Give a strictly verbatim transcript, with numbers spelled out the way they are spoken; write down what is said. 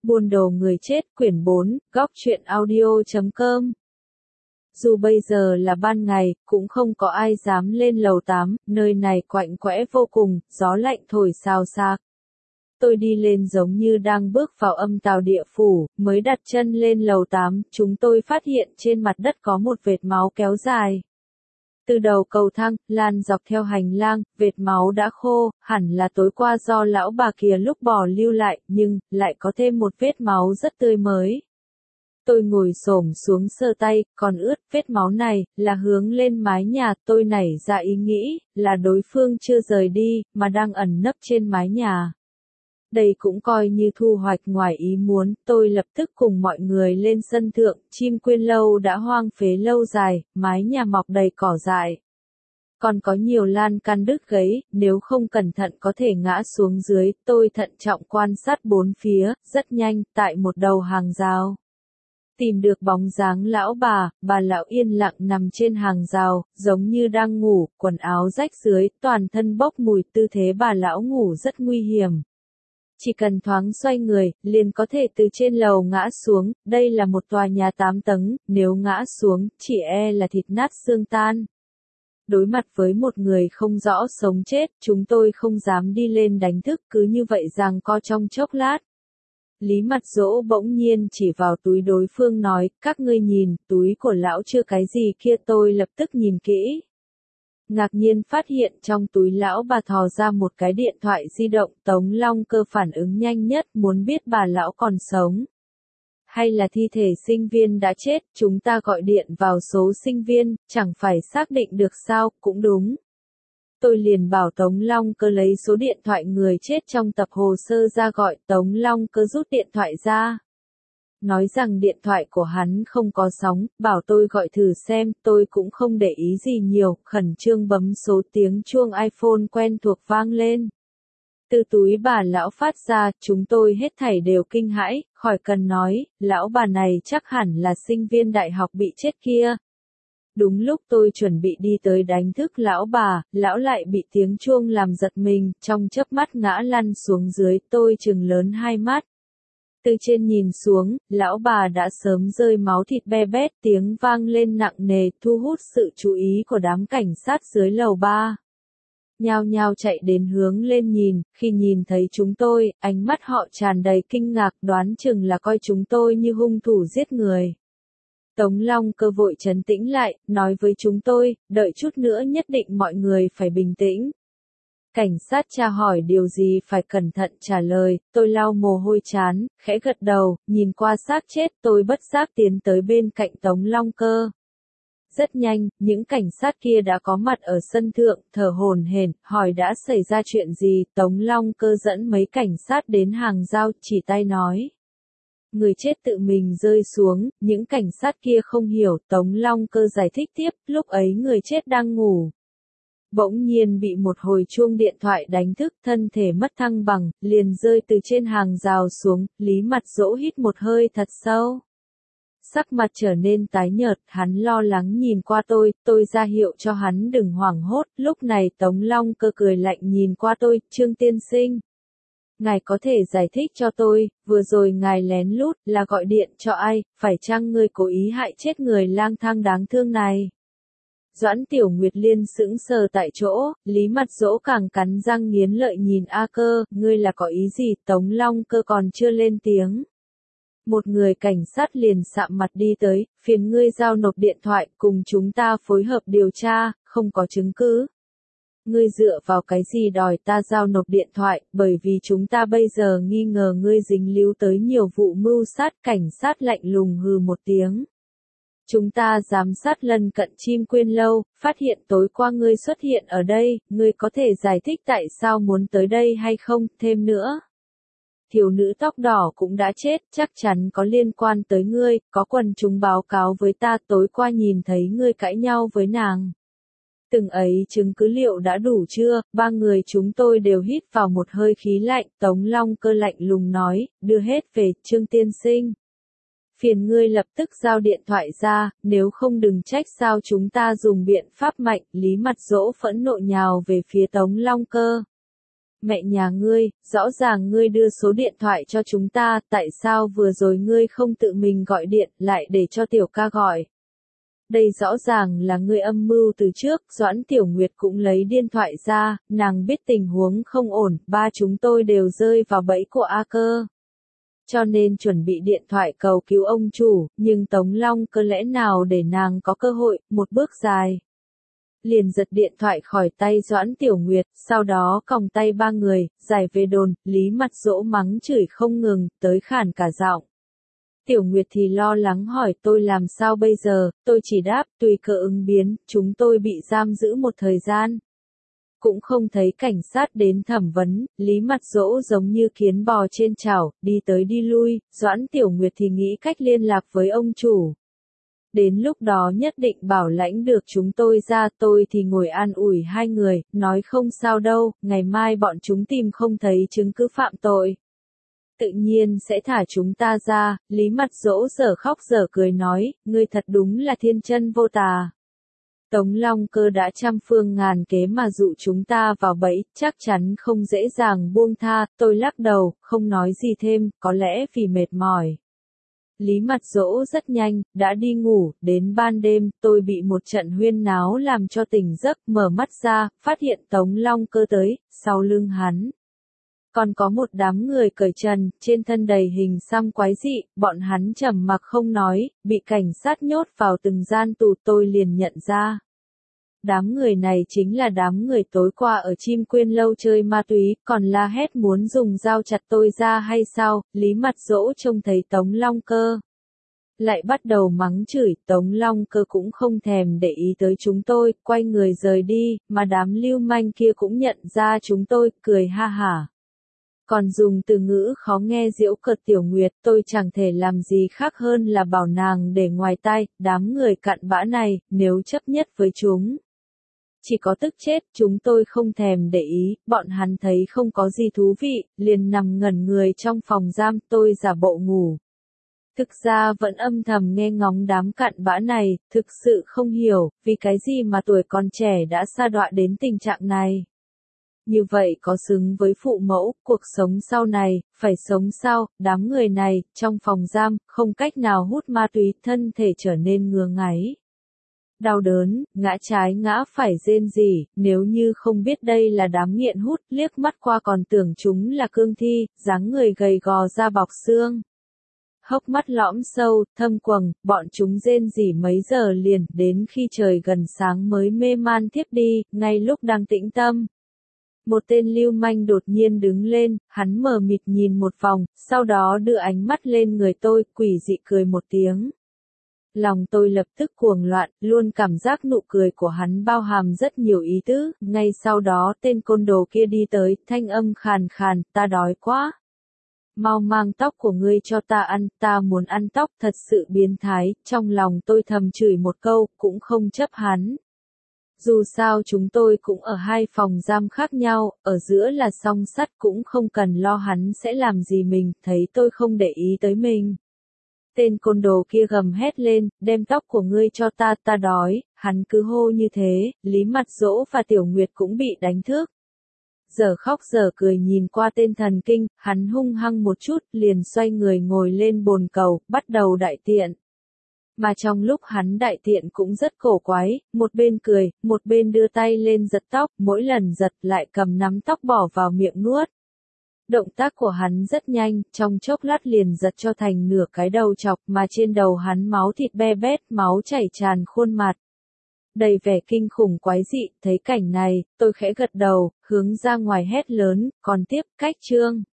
Buôn đồ người chết quyển bốn, góc truyện audio chấm com. Dù bây giờ là ban ngày, cũng không có ai dám lên lầu tám, nơi này quạnh quẽ vô cùng, gió lạnh thổi xào xạc. Tôi đi lên giống như đang bước vào âm tào địa phủ, mới đặt chân lên lầu tám, chúng tôi phát hiện trên mặt đất có một vệt máu kéo dài. Từ đầu cầu thang, lan dọc theo hành lang, vệt máu đã khô, hẳn là tối qua do lão bà kia lúc bỏ lưu lại, nhưng, lại có thêm một vết máu rất tươi mới. Tôi ngồi xổm xuống sờ tay, còn ướt, vết máu này, là hướng lên mái nhà, tôi nảy ra ý nghĩ, là đối phương chưa rời đi, mà đang ẩn nấp trên mái nhà. Đây cũng coi như thu hoạch ngoài ý muốn, tôi lập tức cùng mọi người lên sân thượng, chim quyên lâu đã hoang phế lâu dài, mái nhà mọc đầy cỏ dại. Còn có nhiều lan can đứt gãy, nếu không cẩn thận có thể ngã xuống dưới, tôi thận trọng quan sát bốn phía, rất nhanh, tại một đầu hàng rào. Tìm được bóng dáng lão bà, bà lão yên lặng nằm trên hàng rào, giống như đang ngủ, quần áo rách rưới, toàn thân bốc mùi, tư thế bà lão ngủ rất nguy hiểm. Chỉ cần thoáng xoay người, liền có thể từ trên lầu ngã xuống, đây là một tòa nhà tám tầng, nếu ngã xuống, chỉ e là thịt nát xương tan. Đối mặt với một người không rõ sống chết, chúng tôi không dám đi lên đánh thức, cứ như vậy giằng co trong chốc lát. Lý Mặt Dỗ bỗng nhiên chỉ vào túi đối phương nói, các ngươi nhìn, túi của lão chưa cái gì kia, tôi lập tức nhìn kỹ. Ngạc nhiên phát hiện trong túi lão bà thò ra một cái điện thoại di động, Tống Long Cơ phản ứng nhanh nhất, muốn biết bà lão còn sống. Hay là thi thể sinh viên đã chết, chúng ta gọi điện vào số sinh viên, chẳng phải xác định được sao, cũng đúng. Tôi liền bảo Tống Long Cơ lấy số điện thoại người chết trong tập hồ sơ ra gọi, Tống Long Cơ rút điện thoại ra. Nói rằng điện thoại của hắn không có sóng, bảo tôi gọi thử xem, tôi cũng không để ý gì nhiều, khẩn trương bấm số, tiếng chuông iPhone quen thuộc vang lên. Từ túi bà lão phát ra, chúng tôi hết thảy đều kinh hãi, khỏi cần nói, lão bà này chắc hẳn là sinh viên đại học bị chết kia. Đúng lúc tôi chuẩn bị đi tới đánh thức lão bà, lão lại bị tiếng chuông làm giật mình, trong chớp mắt ngã lăn xuống dưới, tôi trừng lớn hai mắt. Từ trên nhìn xuống, lão bà đã sớm rơi máu thịt be bét, tiếng vang lên nặng nề, thu hút sự chú ý của đám cảnh sát dưới lầu ba. Nhao nhao chạy đến hướng lên nhìn, khi nhìn thấy chúng tôi, ánh mắt họ tràn đầy kinh ngạc, đoán chừng là coi chúng tôi như hung thủ giết người. Tống Long Cơ vội trấn tĩnh lại, nói với chúng tôi, đợi chút nữa nhất định mọi người phải bình tĩnh. Cảnh sát tra hỏi điều gì phải cẩn thận trả lời, tôi lau mồ hôi trán, khẽ gật đầu, nhìn qua xác chết, tôi bất giác tiến tới bên cạnh Tống Long Cơ. Rất nhanh, những cảnh sát kia đã có mặt ở sân thượng, thở hổn hển, hỏi đã xảy ra chuyện gì, Tống Long Cơ dẫn mấy cảnh sát đến hàng rào, chỉ tay nói. Người chết tự mình rơi xuống, những cảnh sát kia không hiểu, Tống Long Cơ giải thích tiếp, lúc ấy người chết đang ngủ. Bỗng nhiên bị một hồi chuông điện thoại đánh thức, thân thể mất thăng bằng, liền rơi từ trên hàng rào xuống, Lý Mặt Dỗ hít một hơi thật sâu. Sắc mặt trở nên tái nhợt, hắn lo lắng nhìn qua tôi, tôi ra hiệu cho hắn đừng hoảng hốt, lúc này Tống Long Cơ cười lạnh nhìn qua tôi, Trương tiên sinh. Ngài có thể giải thích cho tôi, vừa rồi ngài lén lút, là gọi điện cho ai, phải chăng ngươi cố ý hại chết người lang thang đáng thương này? Doãn Tiểu Nguyệt Liên sững sờ tại chỗ, Lý Mặt Dỗ càng cắn răng nghiến lợi nhìn A Cơ, ngươi là có ý gì, Tống Long Cơ còn chưa lên tiếng. Một người cảnh sát liền sạm mặt đi tới, phiền ngươi giao nộp điện thoại, cùng chúng ta phối hợp điều tra, không có chứng cứ. Ngươi dựa vào cái gì đòi ta giao nộp điện thoại, bởi vì chúng ta bây giờ nghi ngờ ngươi dính líu tới nhiều vụ mưu sát, cảnh sát lạnh lùng hừ một tiếng. Chúng ta giám sát lân cận chim quyên lâu, phát hiện tối qua ngươi xuất hiện ở đây, ngươi có thể giải thích tại sao muốn tới đây hay không, thêm nữa. Thiếu nữ tóc đỏ cũng đã chết, chắc chắn có liên quan tới ngươi, có quần chúng báo cáo với ta tối qua nhìn thấy ngươi cãi nhau với nàng. Từng ấy chứng cứ liệu đã đủ chưa, ba người chúng tôi đều hít vào một hơi khí lạnh, Tống Long Cơ lạnh lùng nói, đưa hết về, Trương tiên sinh. Phiền ngươi lập tức giao điện thoại ra, nếu không đừng trách sao chúng ta dùng biện pháp mạnh, Lý Mặt Dỗ phẫn nộ nhào về phía Tống Long Cơ. Mẹ nhà ngươi, rõ ràng ngươi đưa số điện thoại cho chúng ta, tại sao vừa rồi ngươi không tự mình gọi điện, lại để cho tiểu ca gọi? Đây rõ ràng là ngươi âm mưu từ trước, Doãn Tiểu Nguyệt cũng lấy điện thoại ra, nàng biết tình huống không ổn, ba chúng tôi đều rơi vào bẫy của A Cơ. Cho nên chuẩn bị điện thoại cầu cứu ông chủ, nhưng Tống Long Cơ lẽ nào để nàng có cơ hội, một bước dài. Liền giật điện thoại khỏi tay Doãn Tiểu Nguyệt, sau đó còng tay ba người, giải về đồn, Lý Mặt Dỗ mắng chửi không ngừng, tới khản cả giọng. Tiểu Nguyệt thì lo lắng hỏi tôi làm sao bây giờ, tôi chỉ đáp, tùy cơ ứng biến, chúng tôi bị giam giữ một thời gian. Cũng không thấy cảnh sát đến thẩm vấn, Lý Mặt Dỗ giống như kiến bò trên chảo, đi tới đi lui, Doãn Tiểu Nguyệt thì nghĩ cách liên lạc với ông chủ. Đến lúc đó nhất định bảo lãnh được chúng tôi ra, tôi thì ngồi an ủi hai người, nói không sao đâu, ngày mai bọn chúng tìm không thấy chứng cứ phạm tội. Tự nhiên sẽ thả chúng ta ra, Lý Mặt Dỗ dở khóc dở cười nói, ngươi thật đúng là thiên chân vô tà. Tống Long Cơ đã trăm phương ngàn kế mà dụ chúng ta vào bẫy, chắc chắn không dễ dàng buông tha, tôi lắc đầu, không nói gì thêm, có lẽ vì mệt mỏi. Lý Mặt Dỗ rất nhanh, đã đi ngủ, đến ban đêm, tôi bị một trận huyên náo làm cho tỉnh giấc, mở mắt ra, phát hiện Tống Long Cơ tới, sau lưng hắn. Còn có một đám người cởi trần, trên thân đầy hình xăm quái dị, bọn hắn trầm mặc không nói, bị cảnh sát nhốt vào từng gian tù, tôi liền nhận ra. Đám người này chính là đám người tối qua ở Chim Quyên lâu chơi ma túy, còn la hét muốn dùng dao chặt tôi ra hay sao, Lý Mặt Dỗ trông thấy Tống Long Cơ. Lại bắt đầu mắng chửi, Tống Long Cơ cũng không thèm để ý tới chúng tôi, quay người rời đi, mà đám lưu manh kia cũng nhận ra chúng tôi, cười ha hả. Còn dùng từ ngữ khó nghe giễu cợt Tiểu Nguyệt, tôi chẳng thể làm gì khác hơn là bảo nàng để ngoài tai, đám người cặn bã này, nếu chấp nhất với chúng. Chỉ có tức chết, chúng tôi không thèm để ý, bọn hắn thấy không có gì thú vị, liền nằm ngẩn người trong phòng giam, tôi giả bộ ngủ. Thực ra vẫn âm thầm nghe ngóng đám cặn bã này, thực sự không hiểu, vì cái gì mà tuổi còn trẻ đã sa đọa đến tình trạng này. Như vậy có xứng với phụ mẫu, cuộc sống sau này, phải sống sao, đám người này, trong phòng giam, không cách nào hút ma túy, thân thể trở nên ngứa ngáy. Đau đớn, ngã trái ngã phải rên rỉ, nếu như không biết đây là đám nghiện hút, liếc mắt qua còn tưởng chúng là cương thi, dáng người gầy gò da bọc xương. Hốc mắt lõm sâu, thâm quầng, bọn chúng rên rỉ mấy giờ liền, đến khi trời gần sáng mới mê man thiếp đi, ngay lúc đang tĩnh tâm. Một tên lưu manh đột nhiên đứng lên, hắn mờ mịt nhìn một vòng, sau đó đưa ánh mắt lên người tôi, quỷ dị cười một tiếng. Lòng tôi lập tức cuồng loạn, luôn cảm giác nụ cười của hắn bao hàm rất nhiều ý tứ, ngay sau đó tên côn đồ kia đi tới, thanh âm khàn khàn, ta đói quá. Mau mang tóc của ngươi cho ta ăn, ta muốn ăn tóc, thật sự biến thái, trong lòng tôi thầm chửi một câu, cũng không chấp hắn. Dù sao chúng tôi cũng ở hai phòng giam khác nhau, ở giữa là song sắt cũng không cần lo hắn sẽ làm gì mình, thấy tôi không để ý tới mình. Tên côn đồ kia gầm hét lên, đem tóc của ngươi cho ta, ta đói, hắn cứ hô như thế, Lý Mặt Dỗ và Tiểu Nguyệt cũng bị đánh thức. Giờ khóc giờ cười nhìn qua tên thần kinh, hắn hung hăng một chút, liền xoay người ngồi lên bồn cầu, bắt đầu đại tiện. Mà trong lúc hắn đại tiện cũng rất cổ quái, một bên cười, một bên đưa tay lên giật tóc, mỗi lần giật lại cầm nắm tóc bỏ vào miệng nuốt. Động tác của hắn rất nhanh, trong chốc lát liền giật cho thành nửa cái đầu chọc mà trên đầu hắn máu thịt be bét, máu chảy tràn khuôn mặt. Đầy vẻ kinh khủng quái dị, thấy cảnh này, tôi khẽ gật đầu, hướng ra ngoài hét lớn, còn tiếp, cách chương.